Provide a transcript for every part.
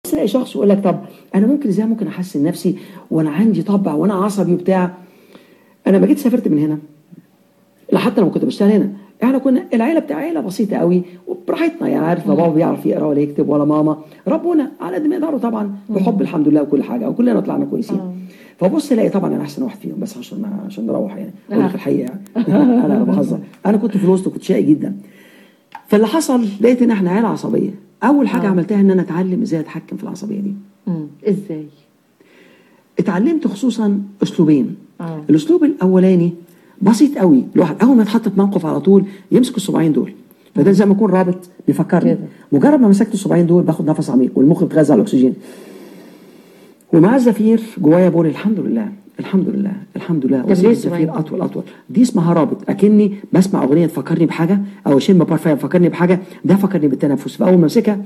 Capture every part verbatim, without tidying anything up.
تلاقي شخص يقول لك طب انا ممكن ازاي ممكن احسن نفسي وانا عندي طبع وانا عصبي وبتاع. انا ما جيت سافرت من هنا، لا حتى لما كنت بشتغل هنا احنا كنا العيله بتاع عيله بسيطه قوي وبراحتنا، يعني عارف، لا بابا بيعرف يقرا ولا يكتب ولا ماما، ربنا على قد ما يقدروا طبعا بحب الحمد لله وكل حاجه، وكلنا طلعنا كويسين. فبص الاقي طبعا انا احسن واحد فيهم، بس عشان عشان نروح يعني اقول لك الحقيقه يعني انا بهزر، انا كنت في الوسط وكنت شقي جدا. فاللي حصل لقيت ان احنا عيله عصبيه. اول حاجه آه. عملتها ان انا اتعلم ازاي اتحكم في العصبيه دي. امم ازاي؟ اتعلمت خصوصا اسلوبين. آه. الاسلوب الاولاني بسيط قوي، الواحد اول ما يتحط في موقف على طول يمسك الصباعين دول، فده زي ما يكون رابط بيفكرني. مجرد ما مسكت الصباعين دول باخد نفس عميق والمخ بيتغذى على الاكسجين، ومع الزفير جوايا بقول الحمد لله الحمد لله الحمد لله، الزفير اطول اطول. دي اسمها رابط، اكني بسمع اغنيه تفكرني بحاجه او اشم بارفان تفكرني بحاجه، ده فكرني بالتنفس. فاول ما امسكها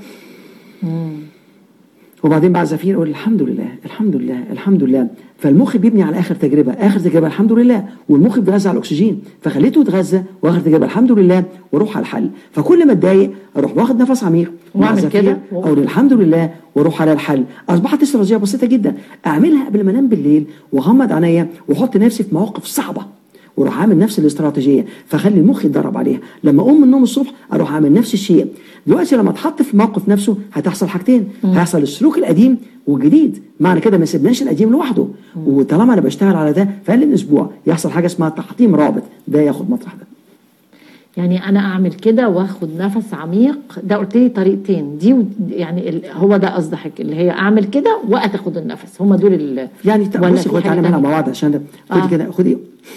وبعدين بعد زفير اقول الحمد لله الحمد لله الحمد لله. فالمخ بيبني على اخر تجربه، اخر تجربه الحمد لله، والمخ بيتغذى على الاكسجين، فخليته يتغذى واخر تجربه الحمد لله واروح على الحل. فكل ما اتضايق اروح واخد نفس عميق واعمل كده اقول الحمد لله واروح على الحل. اصبحت استراتيجيه بسيطه جدا اعملها قبل ما انام بالليل واغمض عينيا واحط نفسي في مواقف صعبه واروح عامل نفس الاستراتيجيه، فخلي المخ يتدرب عليها. لما اقوم من النوم الصبح اروح عامل نفس الشيء. دلوقتي لما اتحط في الموقف نفسه هتحصل حاجتين، هيحصل السلوك القديم والجديد، معنى كده ما سيبناش القديم لوحده. وطالما انا بشتغل على ده فقال لي اسبوع يحصل حاجه اسمها تحطيم رابط، ده ياخد مطرح ده. يعني انا اعمل كده واخد نفس عميق، ده قلت لي طريقتين دي، يعني هو ده قصدك اللي هي اعمل كده واتاخد النفس، هم دول يعني بصي خدي تعالى مع بعض عشان خدي آه. كده خدي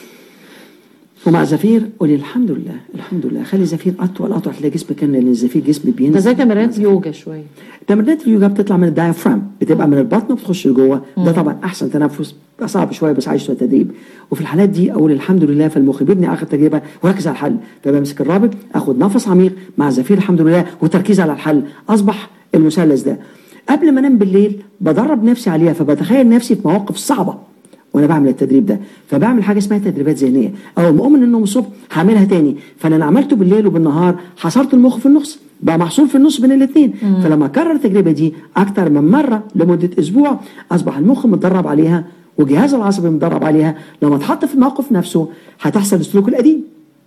ومع زفير قولي الحمد لله الحمد لله، خلي زفير اطول اطول، هتلاقي جسمك كان لان الزفير جسم بينزل. ده زي تمرينات يوجا شويه. تمرينات اليوجا بتطلع من الدايفرام، بتبقى من البطن وبتخش لجوه، ده طبعا احسن تنفس، صعب شويه بس عايز شويه تدريب. وفي الحالات دي اقول الحمد لله، فالمخ بيبني اخر تجربه وركز على الحل، فبمسك الرابط اخد نفس عميق مع زفير الحمد لله وتركيز على الحل. اصبح المثلث ده قبل ما انام بالليل بدرب نفسي عليها، فبتخيل نفسي في مواقف صعبه وانا بعمل التدريب ده، فبعمل حاجه اسمها تدريبات ذهنيه. اول ما اقوم من النوم الصبح هعملها تاني، فانا عملته بالليل وبالنهار حصرت المخ في النص، بقى محصور في النص بين الاثنين. فلما اكرر التجربه دي اكتر من مره لمده اسبوع اصبح المخ متدرب عليها والجهاز العصبي متدرب عليها. لما اتحط في الموقف نفسه هتحصل السلوك القديم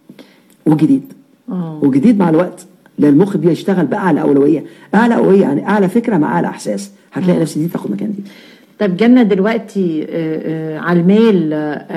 والجديد وجديد مع الوقت، لان المخ بيشتغل باعلى اولويه. اعلى اولويه يعني اعلى فكره مع اعلى احساس، هتلاقي نفس دي تاخد مكان دي. طب جالنا دلوقتي على الميل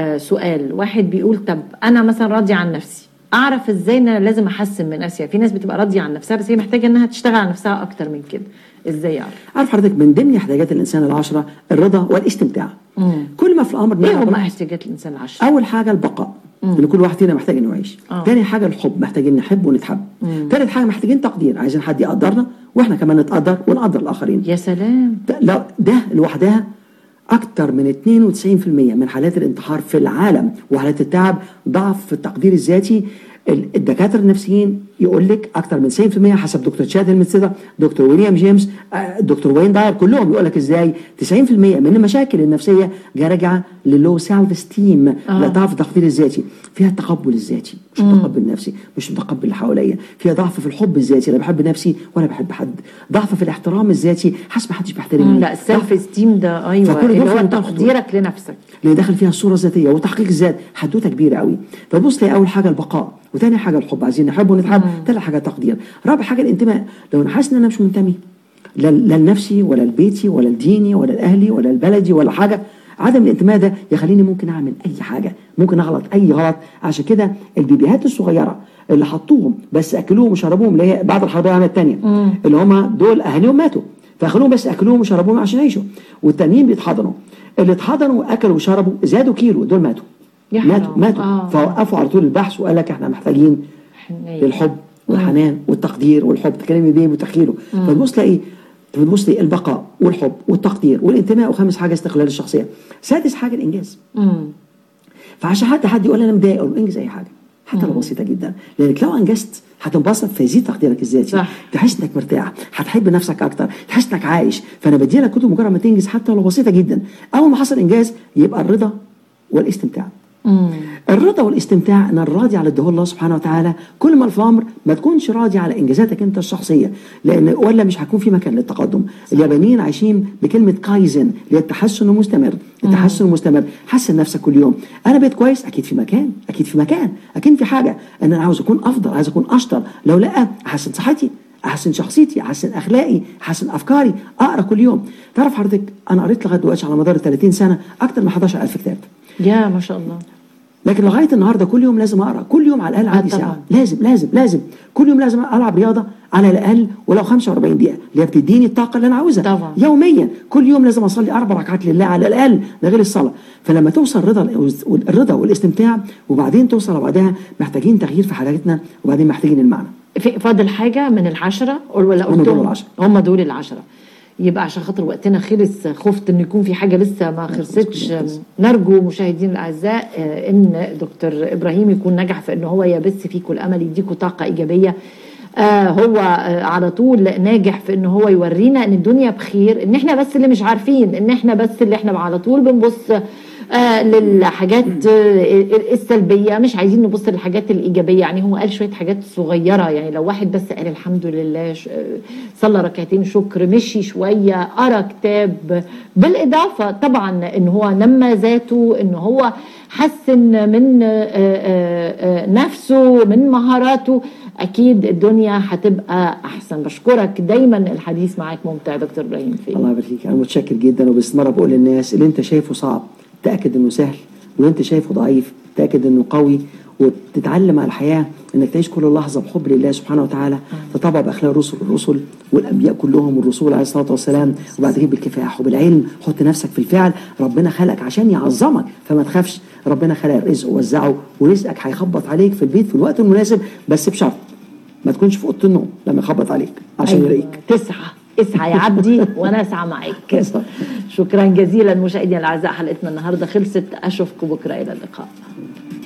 سؤال، واحد بيقول طب انا مثلا راضيه عن نفسي، اعرف ازاي ان انا لازم احسن من نفسي؟ في ناس بتبقى راضيه عن نفسها بس هي محتاجه انها تشتغل على نفسها اكتر من كده، ازاي اعرف؟ عارف حضرتك من ضمن احتياجات الانسان العشره الرضا والاستمتاع. مم. كل ما في الامر ايه هم احتياجات الانسان العشره؟ اول حاجه البقاء، ان كل واحد فينا محتاج انه يعيش. ثاني حاجه الحب، محتاجين نحب ونتحب. ثالث حاجه محتاجين تقدير، عايزين حد يقدرنا واحنا كمان نتقدر ونقدر الاخرين. يا سلام، ده, ده لوحدها أكثر من اثنين وتسعين بالمئة من حالات الانتحار في العالم وحالات التعب ضعف في التقدير الذاتي. الدكاتره النفسيين يقول لك اكثر من تسعين بالمئة حسب دكتور تشاد المتسدة، دكتور ويليام جيمس، دكتور وين داير، كلهم يقول لك ازاي تسعين بالمئة من المشاكل النفسيه جايه راجعه للو سيلف استيم، لضعف التقدير الذاتي. فيها التقبل الذاتي، مش متقبل نفسي، مش متقبل اللي حواليا. فيها ضعف في الحب الذاتي، انا بحب نفسي ولا بحب حد. ضعف في الاحترام الذاتي، حاسس ما حدش بيحترمني. لا السيلف استيم ده ايوه اللي هو تقديرك لنفسك، اللي داخل فيها الصوره الذاتيه وتحقيق الذات، حدوته كبيره قوي. فبص لي اول حاجه البقاء، وثاني حاجه الحب، عايزين نحب ونتحب. ثالث حاجه تقدير. رابع حاجه الانتماء، لو انا حاسس ان انا مش منتمي لا لنفسي ولا لبيتي ولا لديني ولا لاهلي ولا لبلدي ولا حاجه، عدم الانتماء ده يخليني ممكن اعمل اي حاجه، ممكن اغلط اي غلط. عشان كده البيبيهات الصغيره اللي حطوهم بس اكلوهم وشربوهم، اللي هي بعد الحرب العالميه الثانيه، اللي هم دول اهاليهم ماتوا فاخلوهم بس اكلوهم وشربوهم عشان يعيشوا، والتانيين بيتحضنوا. اللي اتحضنوا اكلوا وشربوا زادوا كيلو، دول ماتوا ماتوا ماتوا آه. فوقفوا على طول البحث وقال لك احنا محتاجين الحب والحنان والتقدير والحب، تكلمي بيه وتخيله. فتبص تلاقي تبص لي البقاء والحب والتقدير والانتماء، وخامس حاجه استقلال الشخصيه، سادس حاجه الانجاز. مم. فعشان حتى حد يقول انا مضايق اقول له انجز اي حاجه حتى لو بسيطه جدا، لانك لو انجزت هتنبسط فيزيد تقديرك الذاتي، تحس انك مرتاح، هتحب نفسك اكتر، تحس انك عايش. فانا بدي لك كتب مجرد ما تنجز حتى لو بسيطه جدا. اول ما حصل انجاز يبقى الرضا والاستمتاع. مم. الرضا والاستمتاع ان الراضي على اديه الله سبحانه وتعالى كل ما في الامر ما تكونش راضي على انجازاتك انت الشخصيه، لان ولا مش هيكون في مكان للتقدم. اليابانيين عايشين بكلمه كايزن اللي هي التحسن المستمر، التحسن المستمر، حسن نفسك كل يوم. انا بقيت كويس، اكيد في مكان، اكيد في مكان، اكيد في حاجه ان انا عاوز اكون افضل، عايز اكون اشطر، لو لا احسن صحتي، احسن شخصيتي، احسن اخلاقي، احسن افكاري، اقرا كل يوم. تعرف حضرتك انا قريت لغايه دلوقتي على مدار ثلاثين سنه اكثر من احد عشر ألف كتاب. يا ما شاء الله. لكن لغايه النهارده كل يوم لازم اقرا، كل يوم على الاقل عندي ساعه، لازم لازم لازم كل يوم لازم العب رياضه على الاقل ولو خمسة وأربعين دقيقه اللي هي بتديني الطاقه اللي انا عاوزها طبعا. يوميا. كل يوم لازم اصلي اربع ركعات لله على الاقل، ده غير الصلاه. فلما توصل الرضا الرضا والاستمتاع وبعدين توصل بعدها محتاجين تغيير في حياتنا وبعدين محتاجين المعنى. في فاضل حاجه من العشره ولا هم دول العشره؟ هم دول العشره. يبقى عشان خاطر وقتنا خلص، خفت ان يكون في حاجه لسه ما خلصتش. نرجو مشاهدينا الاعزاء ان دكتور ابراهيم يكون نجح في ان هو يبث فيكم الامل، يديكم طاقه ايجابيه. آه هو آه على طول ناجح في ان هو يورينا ان الدنيا بخير، ان احنا بس اللي مش عارفين، ان احنا بس اللي احنا على طول بنبص آه للحاجات آه السلبيه، مش عايزين نبص للحاجات الايجابيه. يعني هو قال شويه حاجات صغيره، يعني لو واحد بس قال الحمد لله، صلى ركعتين شكر، مشي شويه، قرا كتاب، بالاضافه طبعا ان هو نمى ذاته، ان هو حسن من آه آه نفسه، من مهاراته، اكيد الدنيا هتبقى احسن. بشكرك، دايما الحديث معاك ممتع دكتور ابراهيم فيه. الله يبارك فيك، انا متشكر جدا. وباستمرار بقول للناس اللي انت شايفه صعب تاكد انه سهل، واللي انت شايفه ضعيف تاكد انه قوي، وتتعلم على الحياه انك تعيش كل لحظه بحب لله سبحانه وتعالى، تطبع باخلاق الرسل الرسل والانبياء كلهم والرسول عليه الصلاه والسلام، وبعدين بالكفاح وبالعلم حط نفسك في الفعل. ربنا خلقك عشان يعظمك فما تخافش، ربنا خلق الرزق ووزعه، ورزقك هيخبط عليك في البيت في الوقت المناسب، بس بشرط ما تكونش في اوضه النوم لما يخبط عليك عشان أيوة. يلاقيك. تسعى اسعى يا عبدي وانا اسعى معاك. شكرا جزيلا مشاهدينا الاعزاء، حلقتنا النهارده خلصت، اشوفكم بكره، الى اللقاء.